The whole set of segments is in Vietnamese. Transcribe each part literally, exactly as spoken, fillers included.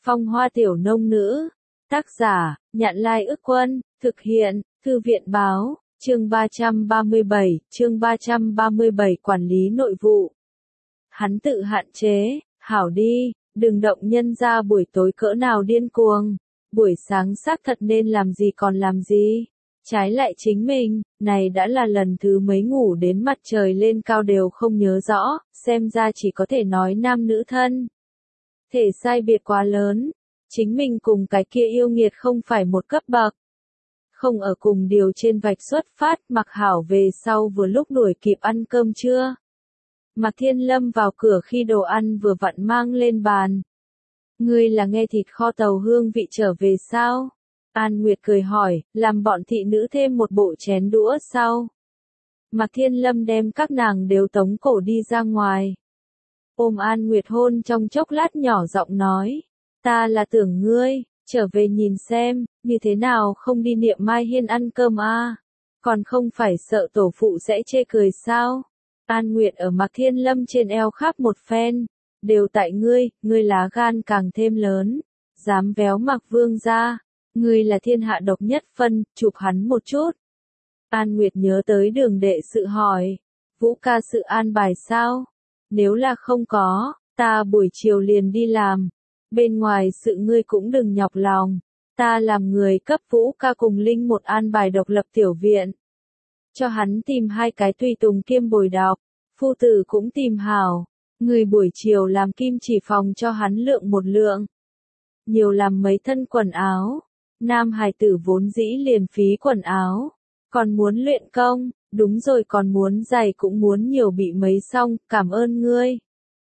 Phong hoa tiểu nông nữ. Tác giả, Nhạn Lai Ức Quân, thực hiện, Thư viện Báo, chương ba trăm ba mươi bảy, chương ba trăm ba mươi bảy Quản lý nội vụ. Hắn tự hạn chế, hảo đi, đừng động nhân ra buổi tối cỡ nào điên cuồng, buổi sáng xác thật nên làm gì còn làm gì. Trái lại chính mình, này đã là lần thứ mấy ngủ đến mặt trời lên cao đều không nhớ rõ, xem ra chỉ có thể nói nam nữ thân. Thể sai biệt quá lớn, chính mình cùng cái kia yêu nghiệt không phải một cấp bậc. Không ở cùng điều trên vạch xuất phát, Mạc Hảo về sau vừa lúc đuổi kịp ăn cơm trưa. Mạc Thiên Lâm vào cửa khi đồ ăn vừa vặn mang lên bàn. Ngươi là nghe thịt kho tàu hương vị trở về sao? An Nguyệt cười hỏi, làm bọn thị nữ thêm một bộ chén đũa sau. Mạc Thiên Lâm đem các nàng đều tống cổ đi ra ngoài. Ôm An Nguyệt hôn trong chốc lát nhỏ giọng nói, ta là tưởng ngươi, trở về nhìn xem, như thế nào không đi Niệm Mai Hiên ăn cơm à? Còn không phải sợ tổ phụ sẽ chê cười sao? An Nguyệt ở Mạc Thiên Lâm trên eo khắp một phen, đều tại ngươi, ngươi lá gan càng thêm lớn, dám véo Mạc Vương ra, ngươi là thiên hạ độc nhất phân, chụp hắn một chút. An Nguyệt nhớ tới Đường đệ sự hỏi, Vũ ca sự an bài sao? Nếu là không có, ta buổi chiều liền đi làm. Bên ngoài sự ngươi cũng đừng nhọc lòng. Ta làm người cấp Vũ ca cùng Linh một an bài độc lập tiểu viện. Cho hắn tìm hai cái tùy tùng kiêm bồi đọc. Phu tử cũng tìm hảo. Người buổi chiều làm kim chỉ phòng cho hắn lượng một lượng. Nhiều làm mấy thân quần áo. Nam hài tử vốn dĩ liền phí quần áo. Còn muốn luyện công. Đúng rồi, còn muốn giày cũng muốn nhiều bị mấy xong, cảm ơn ngươi.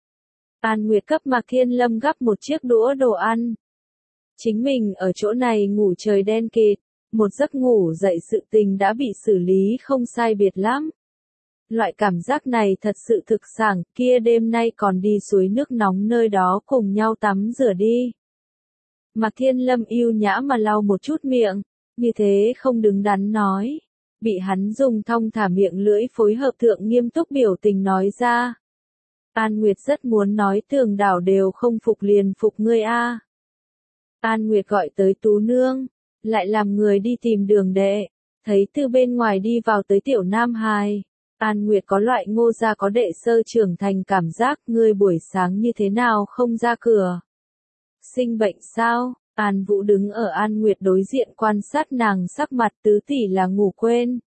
An Nguyệt cấp Mạc Thiên Lâm gắp một chiếc đũa đồ ăn. Chính mình ở chỗ này ngủ trời đen kịt, một giấc ngủ dậy sự tình đã bị xử lý không sai biệt lắm. Loại cảm giác này thật sự thực sảng, kia đêm nay còn đi suối nước nóng nơi đó cùng nhau tắm rửa đi. Mạc Thiên Lâm yêu nhã mà lau một chút miệng, như thế không đứng đắn nói. Bị hắn dùng thong thả miệng lưỡi phối hợp thượng nghiêm túc biểu tình nói ra. An Nguyệt rất muốn nói Tường Đảo đều không phục liền phục ngươi a. An Nguyệt gọi tới Tú Nương, lại làm người đi tìm Đường đệ, thấy từ bên ngoài đi vào tới tiểu Nam Hài. An Nguyệt có loại Ngô gia có đệ sơ trưởng thành cảm giác, ngươi buổi sáng như thế nào không ra cửa? Sinh bệnh sao? An Vũ đứng ở An Nguyệt đối diện quan sát nàng sắc mặt, tứ tỷ là ngủ quên.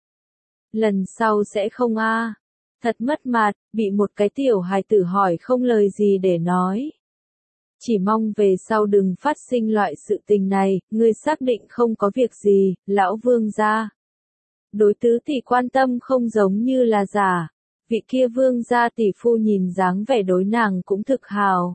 Lần sau sẽ không a. À. Thật mất mặt, bị một cái tiểu hài tử hỏi không lời gì để nói. Chỉ mong về sau đừng phát sinh loại sự tình này, ngươi xác định không có việc gì, lão vương gia. Đối tứ tỷ quan tâm không giống như là giả, vị kia vương gia tỷ phu nhìn dáng vẻ đối nàng cũng thực hào.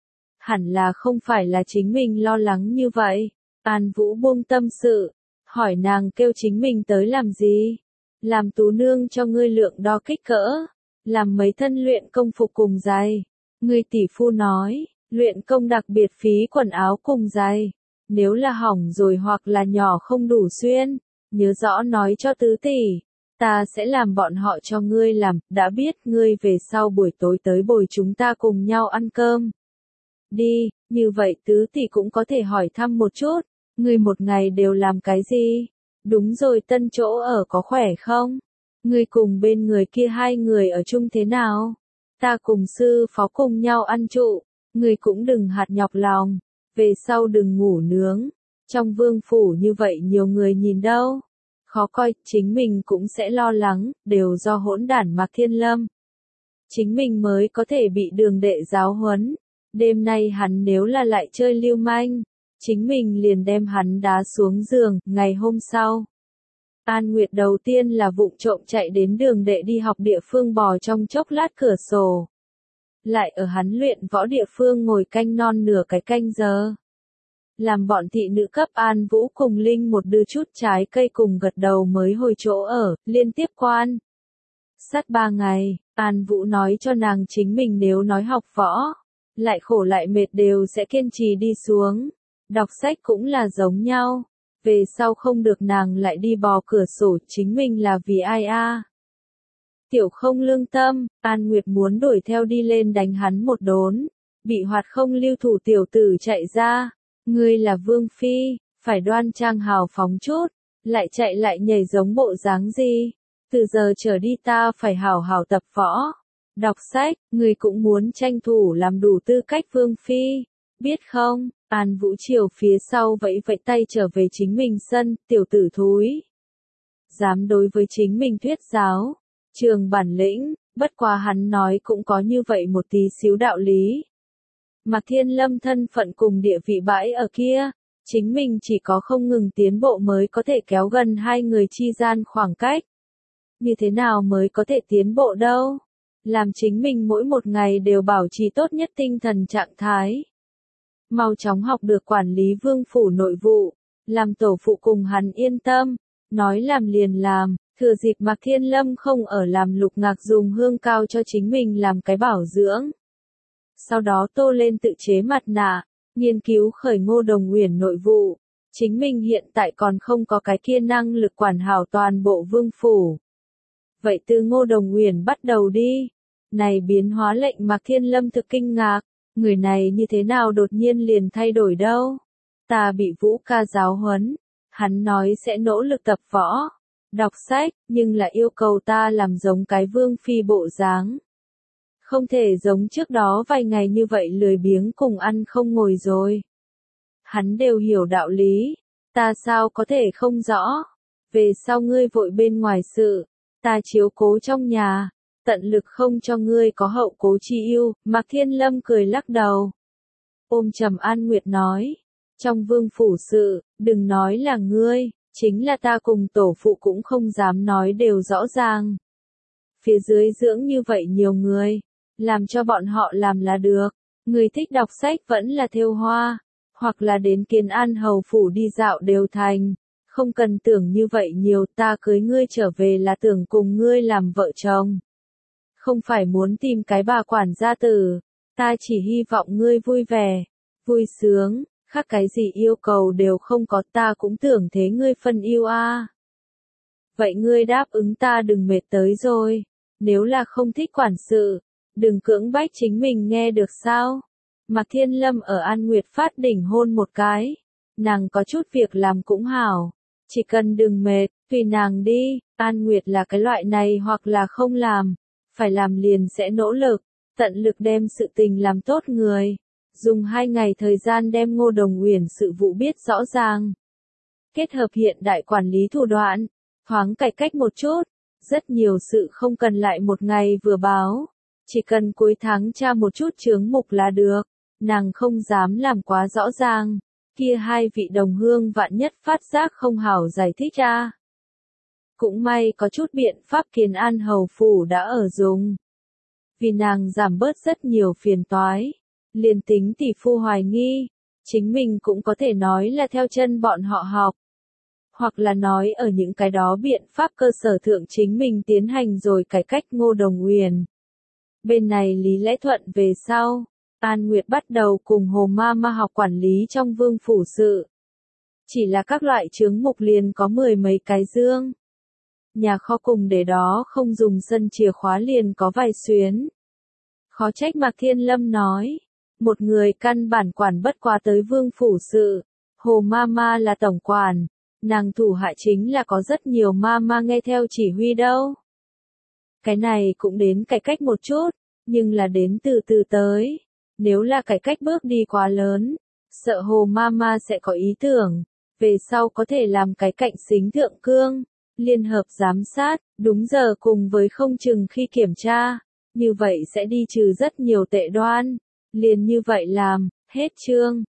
Hẳn là không phải là chính mình lo lắng như vậy. An Vũ buông tâm sự, hỏi nàng kêu chính mình tới làm gì? Làm Tú Nương cho ngươi lượng đo kích cỡ, làm mấy thân luyện công phục cùng giày. Ngươi tỷ phu nói, luyện công đặc biệt phí quần áo cùng giày. Nếu là hỏng rồi hoặc là nhỏ không đủ xuyên, nhớ rõ nói cho tứ tỷ, ta sẽ làm bọn họ cho ngươi làm, đã biết, ngươi về sau buổi tối tới bồi chúng ta cùng nhau ăn cơm. Đi, như vậy tứ tỷ cũng có thể hỏi thăm một chút, ngươi một ngày đều làm cái gì? Đúng rồi, tân chỗ ở có khỏe không? Ngươi cùng bên người kia hai người ở chung thế nào? Ta cùng sư phó cùng nhau ăn trụ, ngươi cũng đừng hạt nhọc lòng, về sau đừng ngủ nướng, trong vương phủ như vậy nhiều người nhìn đâu. Khó coi, chính mình cũng sẽ lo lắng, đều do hỗn đản Mạc Thiên Lâm. Chính mình mới có thể bị Đường đệ giáo huấn. Đêm nay hắn nếu là lại chơi lưu manh, chính mình liền đem hắn đá xuống giường. Ngày hôm sau, An Nguyệt đầu tiên là vụng trộm chạy đến Đường đệ đi học địa phương bò trong chốc lát cửa sổ. Lại ở hắn luyện võ địa phương ngồi canh non nửa cái canh giờ. Làm bọn thị nữ cấp An Vũ cùng Linh một đưa chút trái cây cùng gật đầu mới hồi chỗ ở, liên tiếp quan. Sát ba ngày, An Vũ nói cho nàng chính mình nếu nói học võ, lại khổ lại mệt đều sẽ kiên trì đi xuống. Đọc sách cũng là giống nhau. Về sau không được nàng lại đi bò cửa sổ, chính mình là vì ai a? Tiểu không lương tâm, An Nguyệt muốn đuổi theo đi lên đánh hắn một đốn. Bị hoạt không lưu thủ tiểu tử chạy ra. Ngươi là vương phi, phải đoan trang hào phóng chút, lại chạy lại nhảy giống bộ dáng gì? Từ giờ trở đi ta phải hào hào tập võ, đọc sách, ngươi cũng muốn tranh thủ làm đủ tư cách vương phi, biết không? An Vũ Triều phía sau vẫy vẫy tay trở về chính mình sân, tiểu tử thúi. Dám đối với chính mình thuyết giáo, trường bản lĩnh, bất quá hắn nói cũng có như vậy một tí xíu đạo lý. Mạc Thiên Lâm thân phận cùng địa vị bãi ở kia, chính mình chỉ có không ngừng tiến bộ mới có thể kéo gần hai người chi gian khoảng cách. Như thế nào mới có thể tiến bộ đâu? Làm chính mình mỗi một ngày đều bảo trì tốt nhất tinh thần trạng thái. Mau chóng học được quản lý vương phủ nội vụ, làm tổ phụ cùng hắn yên tâm, nói làm liền làm, thừa dịp Mạc Thiên Lâm không ở làm Lục Ngạc dùng hương cao cho chính mình làm cái bảo dưỡng. Sau đó tô lên tự chế mặt nạ, nghiên cứu khởi Ngô Đồng Uyển nội vụ, chính mình hiện tại còn không có cái kia năng lực quản hảo toàn bộ vương phủ. Vậy từ Ngô Đồng Uyển bắt đầu đi. Này biến hóa lệnh Mạc Thiên Lâm thực kinh ngạc, người này như thế nào đột nhiên liền thay đổi đâu? Ta bị Vũ ca giáo huấn, hắn nói sẽ nỗ lực tập võ, đọc sách, nhưng là yêu cầu ta làm giống cái vương phi bộ dáng. Không thể giống trước đó vài ngày như vậy lười biếng cùng ăn không ngồi rồi. Hắn đều hiểu đạo lý, ta sao có thể không rõ? Về sau ngươi vội bên ngoài sự, ta chiếu cố trong nhà, tận lực không cho ngươi có hậu cố chi ưu. Mạc Thiên Lâm cười lắc đầu. Ôm Trầm An Nguyệt nói, trong vương phủ sự, đừng nói là ngươi, chính là ta cùng tổ phụ cũng không dám nói đều rõ ràng. Phía dưới dưỡng như vậy nhiều người, làm cho bọn họ làm là được. Người thích đọc sách vẫn là thêu hoa, hoặc là đến Kiến An hầu phủ đi dạo đều thành. Không cần tưởng như vậy nhiều, ta cưới ngươi trở về là tưởng cùng ngươi làm vợ chồng. Không phải muốn tìm cái bà quản gia tử, ta chỉ hy vọng ngươi vui vẻ, vui sướng, khác cái gì yêu cầu đều không có, ta cũng tưởng thế ngươi phân yêu a. À. Vậy ngươi đáp ứng ta đừng mệt tới rồi, nếu là không thích quản sự, đừng cưỡng bách chính mình nghe được sao? Mạc Thiên Lâm ở An Nguyệt phát đỉnh hôn một cái, nàng có chút việc làm cũng hảo, chỉ cần đừng mệt, tùy nàng đi. An Nguyệt là cái loại này hoặc là không làm, phải làm liền sẽ nỗ lực, tận lực đem sự tình làm tốt người. Dùng hai ngày thời gian đem Ngô Đồng Uyển sự vụ biết rõ ràng. Kết hợp hiện đại quản lý thủ đoạn, thoáng cải cách một chút, rất nhiều sự không cần lại một ngày vừa báo, chỉ cần cuối tháng tra một chút chướng mục là được, nàng không dám làm quá rõ ràng, kia hai vị đồng hương vạn nhất phát giác không hảo giải thích ra. Cũng may có chút biện pháp Kiến An hầu phủ đã ở dùng. Vì nàng giảm bớt rất nhiều phiền toái, liền tính tỷ phu hoài nghi, chính mình cũng có thể nói là theo chân bọn họ học. Hoặc là nói ở những cái đó biện pháp cơ sở thượng chính mình tiến hành rồi cải cách Ngô Đồng Uyển. Bên này Lý Lẽ Thuận về sau, An Nguyệt bắt đầu cùng Hồ Ma Ma học quản lý trong vương phủ sự. Chỉ là các loại chướng mục liền có mười mấy cái dương. Nhà kho cùng để đó không dùng sân chìa khóa liền có vài xuyến. Khó trách Mạc Thiên Lâm nói, một người căn bản quản bất quá tới vương phủ sự, Hồ Ma Ma là tổng quản, nàng thủ hạ chính là có rất nhiều ma ma nghe theo chỉ huy đâu. Cái này cũng đến cải cách một chút, nhưng là đến từ từ tới, nếu là cải cách bước đi quá lớn, sợ Hồ Ma Ma sẽ có ý tưởng, về sau có thể làm cái cạnh xính thượng cương, liên hợp giám sát, đúng giờ cùng với không chừng khi kiểm tra, như vậy sẽ đi trừ rất nhiều tệ đoan, liền như vậy làm, hết chương.